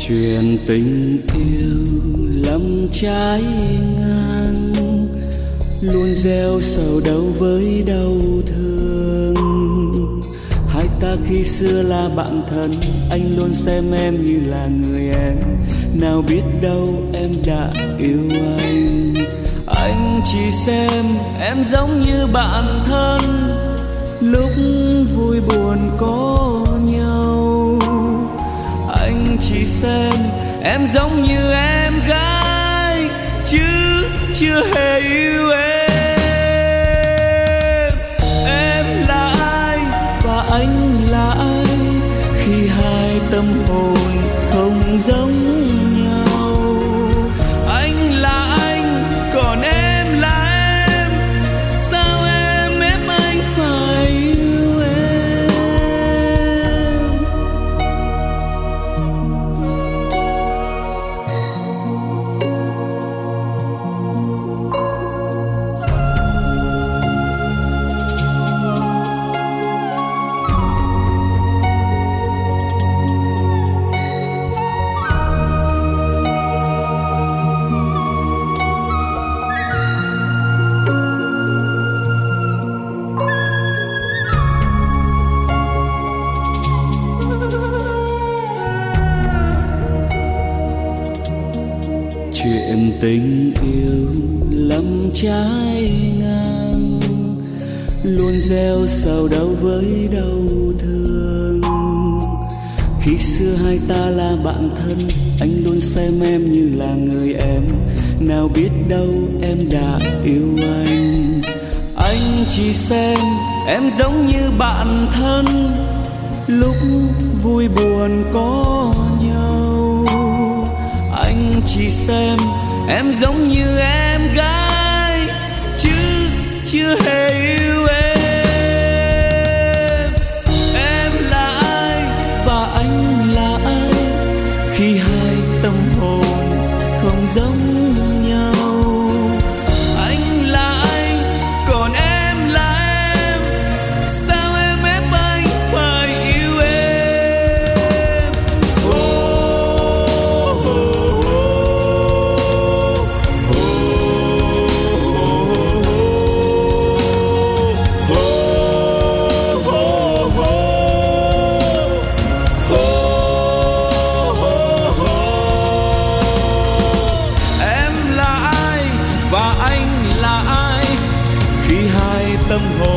Chuyện tình yêu lắm trái ngang, luôn gieo sầu đau với đau thương. Hai ta khi xưa là bạn thân, anh luôn xem em như là người em. Nào biết đâu em đã yêu anh. Anh chỉ xem em giống như bạn thân, lúc vui buồn có nhau. Anh chỉ xem em giống như em gái, chứ chưa hề yêu em. Em là ai và anh là ai, khi hai tâm hồn không giống nhau. Anh là anh, còn em là em, sao em ép anh phải yêu em? Chuyện tình yêu lắm trái ngang, luôn gieo sầu đau với đau thương. Khi xưa hai ta là bạn thân, anh luôn xem em như là người em. Nào biết đâu em đã yêu anh. Anh chỉ xem em giống như bạn thân, lúc vui buồn có nhau. Anh chỉ xem em giống như em gái, chứ chưa hề yêu em. Em là ai và anh là ai, khi hai tâm hồn không giống nhau. Anh là anh, còn em là em, sao em ép anh phải yêu em? Em là ai và anh là ai, khi hai tâm hồn